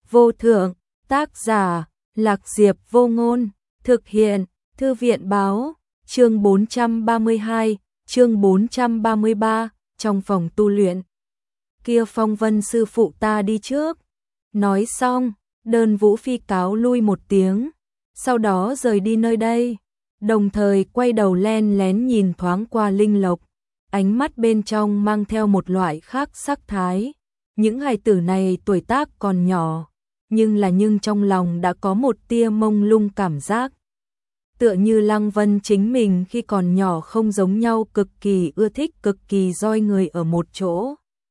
vô thượng, tác giả, Lạc Diệp Vô Ngôn, thực hiện, Thư viện báo, chương 432, chương 433, trong phòng tu luyện. Kia Phong Vân sư phụ ta đi trước. Nói xong, Đơn Vũ Phi cáo lui một tiếng, sau đó rời đi nơi đây, đồng thời quay đầu len lén nhìn thoáng qua Linh Lộc, ánh mắt bên trong mang theo một loại khác sắc thái. Những hài tử này tuổi tác còn nhỏ, nhưng trong lòng đã có một tia mông lung cảm giác. Tựa như Lăng Vân chính mình khi còn nhỏ không giống nhau, cực kỳ ưa thích, cực kỳ roi người ở một chỗ.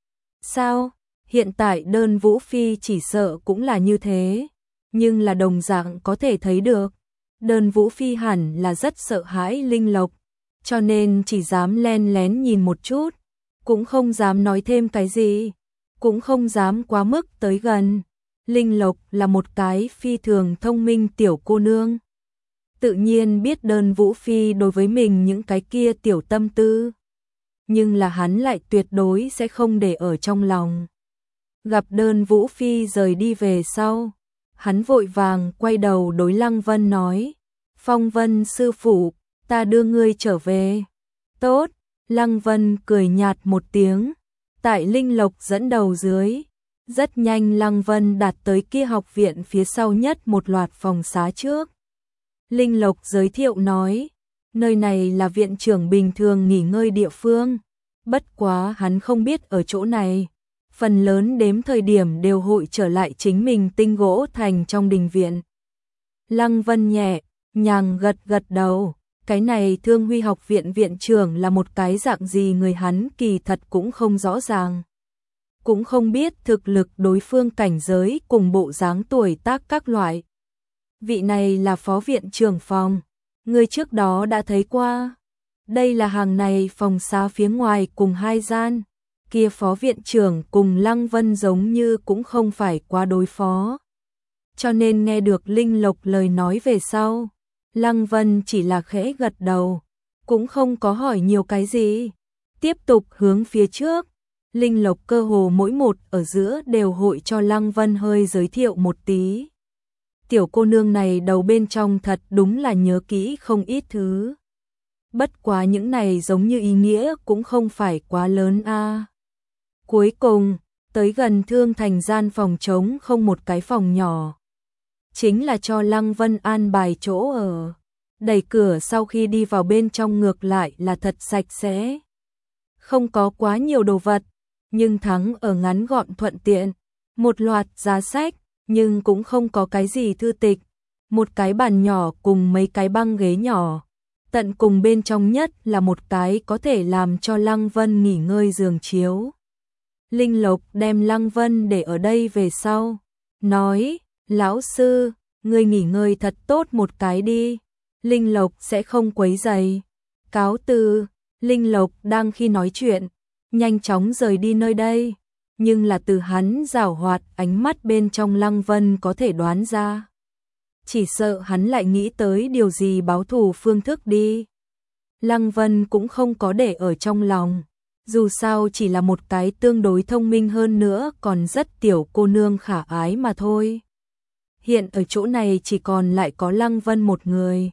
Sao? Hiện tại Đơn Vũ Phi chỉ sợ cũng là như thế, nhưng là đồng dạng có thể thấy được. Đơn Vũ Phi hẳn là rất sợ hãi Linh Lộc, cho nên chỉ dám len lén nhìn một chút, cũng không dám nói thêm cái gì, cũng không dám quá mức tới gần. Linh Lộc là một cái phi thường thông minh tiểu cô nương, tự nhiên biết Đơn Vũ Phi đối với mình những cái kia tiểu tâm tư, nhưng là hắn lại tuyệt đối sẽ không để ở trong lòng. Gặp Đơn Vũ Phi rời đi về sau, hắn vội vàng quay đầu đối Lăng Vân nói, Phong Vân sư phụ, ta đưa ngươi trở về. Tốt, Lăng Vân cười nhạt một tiếng, tại Linh Lộc dẫn đầu dưới. Rất nhanh Lăng Vân đạt tới kia học viện phía sau nhất một loạt phòng xá trước. Linh Lộc giới thiệu nói, nơi này là viện trưởng bình thường nghỉ ngơi địa phương, bất quá hắn không biết ở chỗ này, phần lớn đếm thời điểm đều hội trở lại chính mình tinh gỗ thành trong đình viện. Lăng Vân nhẹ nhàng gật đầu, cái này Thương Huy học viện viện trưởng là một cái dạng gì người hắn kỳ thật cũng không rõ ràng. Cũng không biết thực lực đối phương cảnh giới cùng bộ dáng tuổi tác các loại. Vị này là phó viện trưởng phòng, người trước đó đã thấy qua. Đây là hàng này phòng xá phía ngoài cùng hai gian, kia phó viện trưởng cùng Lăng Vân giống như cũng không phải quá đối phó. Cho nên nghe được Linh Lộc lời nói về sau, Lăng Vân chỉ là khẽ gật đầu, cũng không có hỏi nhiều cái gì, tiếp tục hướng phía trước. Linh Lộc cơ hồ mỗi một ở giữa đều hội cho Lăng Vân hơi giới thiệu một tí. Tiểu cô nương này đầu bên trong thật đúng là nhớ kỹ không ít thứ. Bất quá những này giống như ý nghĩa cũng không phải quá lớn a. Cuối cùng, tới gần Thương Thành gian phòng trống không một cái phòng nhỏ. Chính là cho Lăng Vân an bài chỗ ở. Đẩy cửa sau khi đi vào bên trong ngược lại là thật sạch sẽ. Không có quá nhiều đồ vật, nhưng thắng ở ngắn gọn thuận tiện. Một loạt giá sách, nhưng cũng không có cái gì thư tịch. Một cái bàn nhỏ cùng mấy cái băng ghế nhỏ. Tận cùng bên trong nhất là một cái có thể làm cho Lăng Vân nghỉ ngơi giường chiếu. Linh Lộc đem Lăng Vân để ở đây về sau, nói, lão sư, ngươi nghỉ ngơi thật tốt một cái đi, Linh Lộc sẽ không quấy rầy. Cáo từ. Linh Lộc đang khi nói chuyện, nhanh chóng rời đi nơi đây, nhưng là từ hắn giảo hoạt ánh mắt bên trong Lăng Vân có thể đoán ra. Chỉ sợ hắn lại nghĩ tới điều gì báo thù phương thức đi. Lăng Vân cũng không có để ở trong lòng, dù sao chỉ là một cái tương đối thông minh hơn nữa còn rất tiểu cô nương khả ái mà thôi. Hiện ở chỗ này chỉ còn lại có Lăng Vân một người.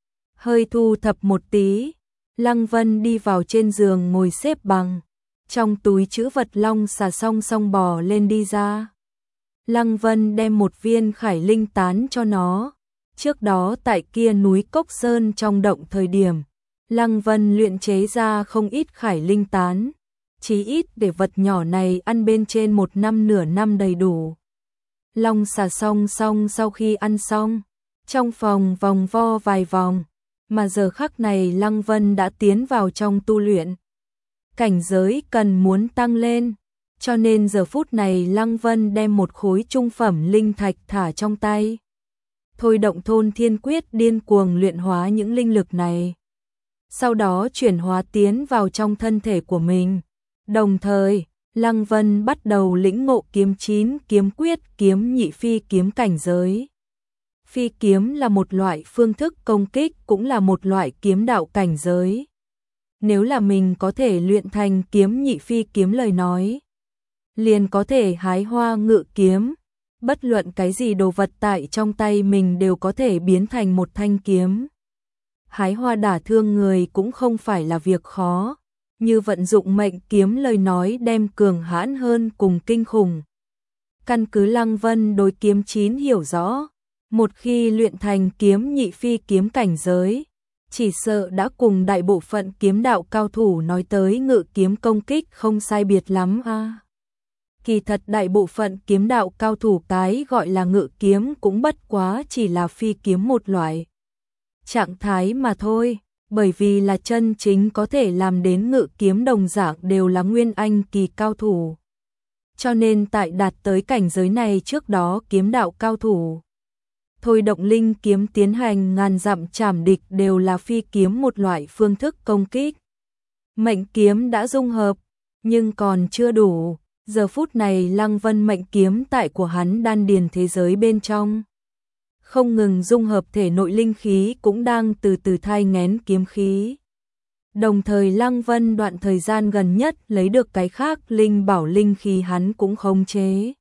Hơi thu thập một tí, Lăng Vân đi vào trên giường ngồi xếp bằng, trong túi trữ vật long xà song song bò lên đi ra. Lăng Vân đem một viên khải linh tán cho nó. Trước đó tại kia núi Cốc Sơn trong động thời điểm, Lăng Vân luyện chế ra không ít khải linh tán, chí ít để vật nhỏ này ăn bên trên một năm nửa năm đầy đủ. Long xà song song sau khi ăn xong, trong phòng vòng vo vài vòng, mà giờ khắc này Lăng Vân đã tiến vào trong tu luyện. Cảnh giới cần muốn tăng lên, cho nên giờ phút này Lăng Vân đem một khối trung phẩm linh thạch thả trong tay. Thôi động thôn thiên quyết điên cuồng luyện hóa những linh lực này. Sau đó chuyển hóa tiến vào trong thân thể của mình. Đồng thời, Lăng Vân bắt đầu lĩnh ngộ kiếm 9 kiếm quyết kiếm nhị phi kiếm cảnh giới. Phi kiếm là một loại phương thức công kích, cũng là một loại kiếm đạo cảnh giới. Nếu là mình có thể luyện thành kiếm nhị phi kiếm lời nói, liền có thể hái hoa ngự kiếm, bất luận cái gì đồ vật tại trong tay mình đều có thể biến thành một thanh kiếm. Hái hoa đả thương người cũng không phải là việc khó, như vận dụng mệnh kiếm lời nói đem cường hãn hơn cùng kinh khủng. Căn cứ Lăng Vân đối kiếm 9 hiểu rõ, một khi luyện thành kiếm nhị phi kiếm cảnh giới, chỉ sợ đã cùng đại bộ phận kiếm đạo cao thủ nói tới ngự kiếm công kích không sai biệt lắm a. Kỳ thật đại bộ phận kiếm đạo cao thủ cái gọi là ngự kiếm cũng bất quá chỉ là phi kiếm một loại trạng thái mà thôi, bởi vì là chân chính có thể làm đến ngự kiếm đồng dạng đều là nguyên anh kỳ cao thủ. Cho nên tại đạt tới cảnh giới này trước đó kiếm đạo cao thủ thôi động linh kiếm tiến hành ngàn dặm chảm địch đều là phi kiếm một loại phương thức công kích. Mệnh kiếm đã dung hợp, nhưng còn chưa đủ. Giờ phút này Lăng Vân mệnh kiếm tại của hắn đan điền thế giới bên trong. Không ngừng dung hợp thể nội linh khí cũng đang từ từ thai nghén kiếm khí. Đồng thời Lăng Vân đoạn thời gian gần nhất lấy được cái khác linh bảo linh khí hắn cũng khống chế.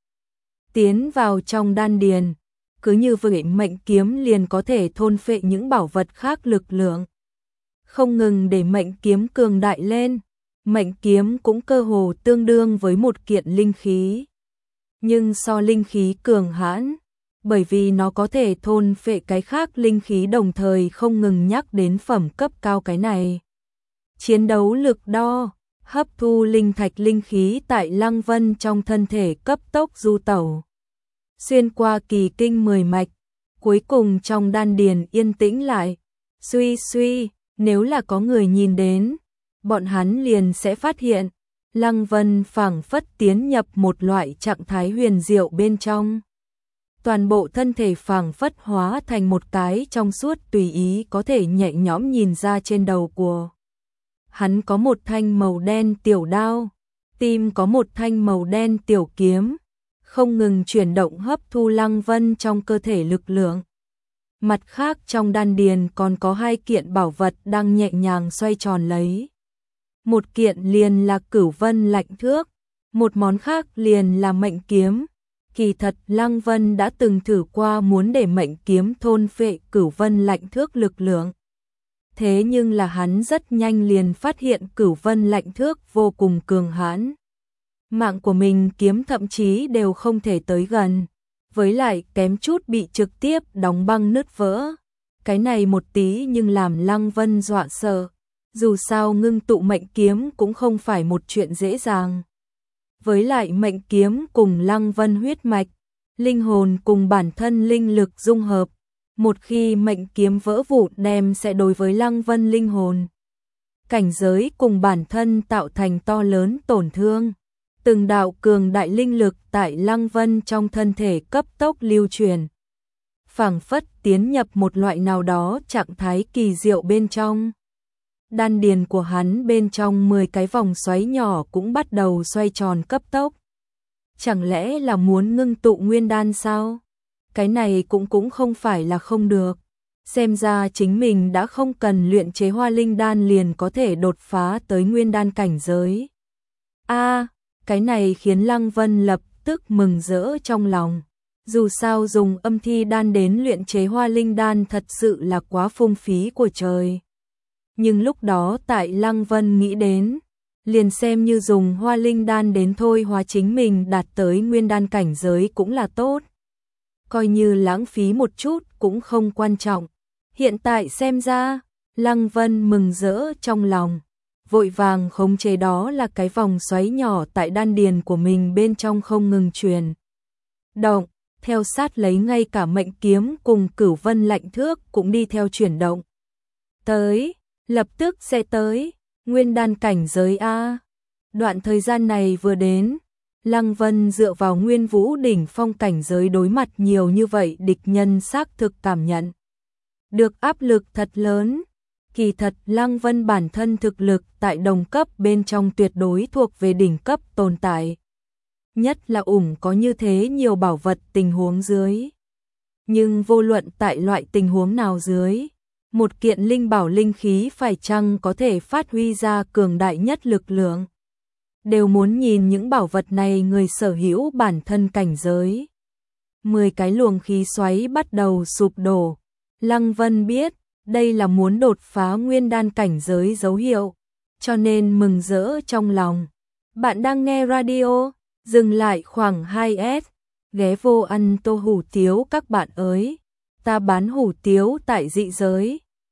Tiến vào trong đan điền, cứ như vậy mệnh kiếm liền có thể thôn phệ những bảo vật khác lực lượng. Không ngừng để mệnh kiếm cường đại lên, mệnh kiếm cũng cơ hồ tương đương với một kiện linh khí. Nhưng so linh khí cường hãn, bởi vì nó có thể thôn phệ cái khác linh khí đồng thời không ngừng nhắc đến phẩm cấp cao cái này. Chiến đấu lực đo, hấp thu linh thạch linh khí tại Lăng Vân trong thân thể cấp tốc du tẩu. Xuyên qua kỳ kinh 10 mạch, cuối cùng trong đan điền yên tĩnh lại. Suy suy, nếu là có người nhìn đến, bọn hắn liền sẽ phát hiện, Lăng Vân phảng phất tiến nhập một loại trạng thái huyền diệu bên trong. Toàn bộ thân thể phảng phất hóa thành một cái trong suốt tùy ý có thể nhẹ nhõm nhìn ra trên đầu của. Hắn có một thanh màu đen tiểu đao, tim có một thanh màu đen tiểu kiếm, không ngừng chuyển động hấp thu Lăng Vân trong cơ thể lực lượng. Mặt khác trong đan điền còn có 2 kiện bảo vật đang nhẹ nhàng xoay tròn lấy. Một kiện liền là Cửu Vân Lạnh Thước, một món khác liền là mệnh kiếm. Kỳ thật Lăng Vân đã từng thử qua muốn để mệnh kiếm thôn phệ Cửu Vân Lạnh Thước lực lượng. Thế nhưng là hắn rất nhanh liền phát hiện Cửu Vân Lạnh Thước vô cùng cường hãn. Mạng của mình kiếm thậm chí đều không thể tới gần, với lại kém chút bị trực tiếp đóng băng nứt vỡ. Cái này một tí nhưng làm Lăng Vân dọa sợ. Dù sao ngưng tụ mệnh kiếm cũng không phải một chuyện dễ dàng. Với lại mệnh kiếm cùng Lăng Vân huyết mạch, linh hồn cùng bản thân linh lực dung hợp. Một khi mệnh kiếm vỡ vụn đem sẽ đối với Lăng Vân linh hồn, cảnh giới cùng bản thân tạo thành to lớn tổn thương. Từng đạo cường đại linh lực tại Lăng Vân trong thân thể cấp tốc lưu truyền. Phảng phất tiến nhập một loại nào đó trạng thái kỳ diệu bên trong. Đan điền của hắn bên trong 10 cái vòng xoáy nhỏ cũng bắt đầu xoay tròn cấp tốc. Chẳng lẽ là muốn ngưng tụ nguyên đan sao? Cái này cũng không phải là không được. Xem ra chính mình đã không cần luyện chế hoa linh đan liền có thể đột phá tới nguyên đan cảnh giới. Cái này khiến Lăng Vân lập tức mừng rỡ trong lòng. Dù sao dùng âm thi đan đến luyện chế hoa linh đan thật sự là quá phung phí của trời. Nhưng lúc đó tại Lăng Vân nghĩ đến, liền xem như dùng hoa linh đan đến thôi hóa chính mình đạt tới nguyên đan cảnh giới cũng là tốt. Coi như lãng phí một chút cũng không quan trọng. Hiện tại xem ra, Lăng Vân mừng rỡ trong lòng. Vội vàng khống chế đó là cái vòng xoáy nhỏ tại đan điền của mình bên trong không ngừng truyền động, theo sát lấy ngay cả mệnh kiếm cùng Cửu Vân Lạnh Thước cũng đi theo chuyển động. Tới, lập tức sẽ tới, nguyên đan cảnh giới a. Đoạn thời gian này vừa đến, Lăng Vân dựa vào Nguyên Vũ đỉnh phong cảnh giới đối mặt nhiều như vậy địch nhân xác thực cảm nhận được áp lực thật lớn. Kỳ thật Lăng Vân bản thân thực lực tại đồng cấp bên trong tuyệt đối thuộc về đỉnh cấp tồn tại. Nhất là có như thế nhiều bảo vật tình huống dưới. Nhưng vô luận tại loại tình huống nào dưới, một kiện linh bảo linh khí phải chăng có thể phát huy ra cường đại nhất lực lượng. Đều muốn nhìn những bảo vật này người sở hữu bản thân cảnh giới. 10 cái luồng khí xoáy bắt đầu sụp đổ. Lăng Vân biết, đây là muốn đột phá nguyên đan cảnh giới dấu hiệu, cho nên mừng rỡ trong lòng. Bạn đang nghe radio, dừng lại khoảng 2S, ghé vô ăn tô hủ tiếu các bạn ơi. Ta bán hủ tiếu tại dị giới.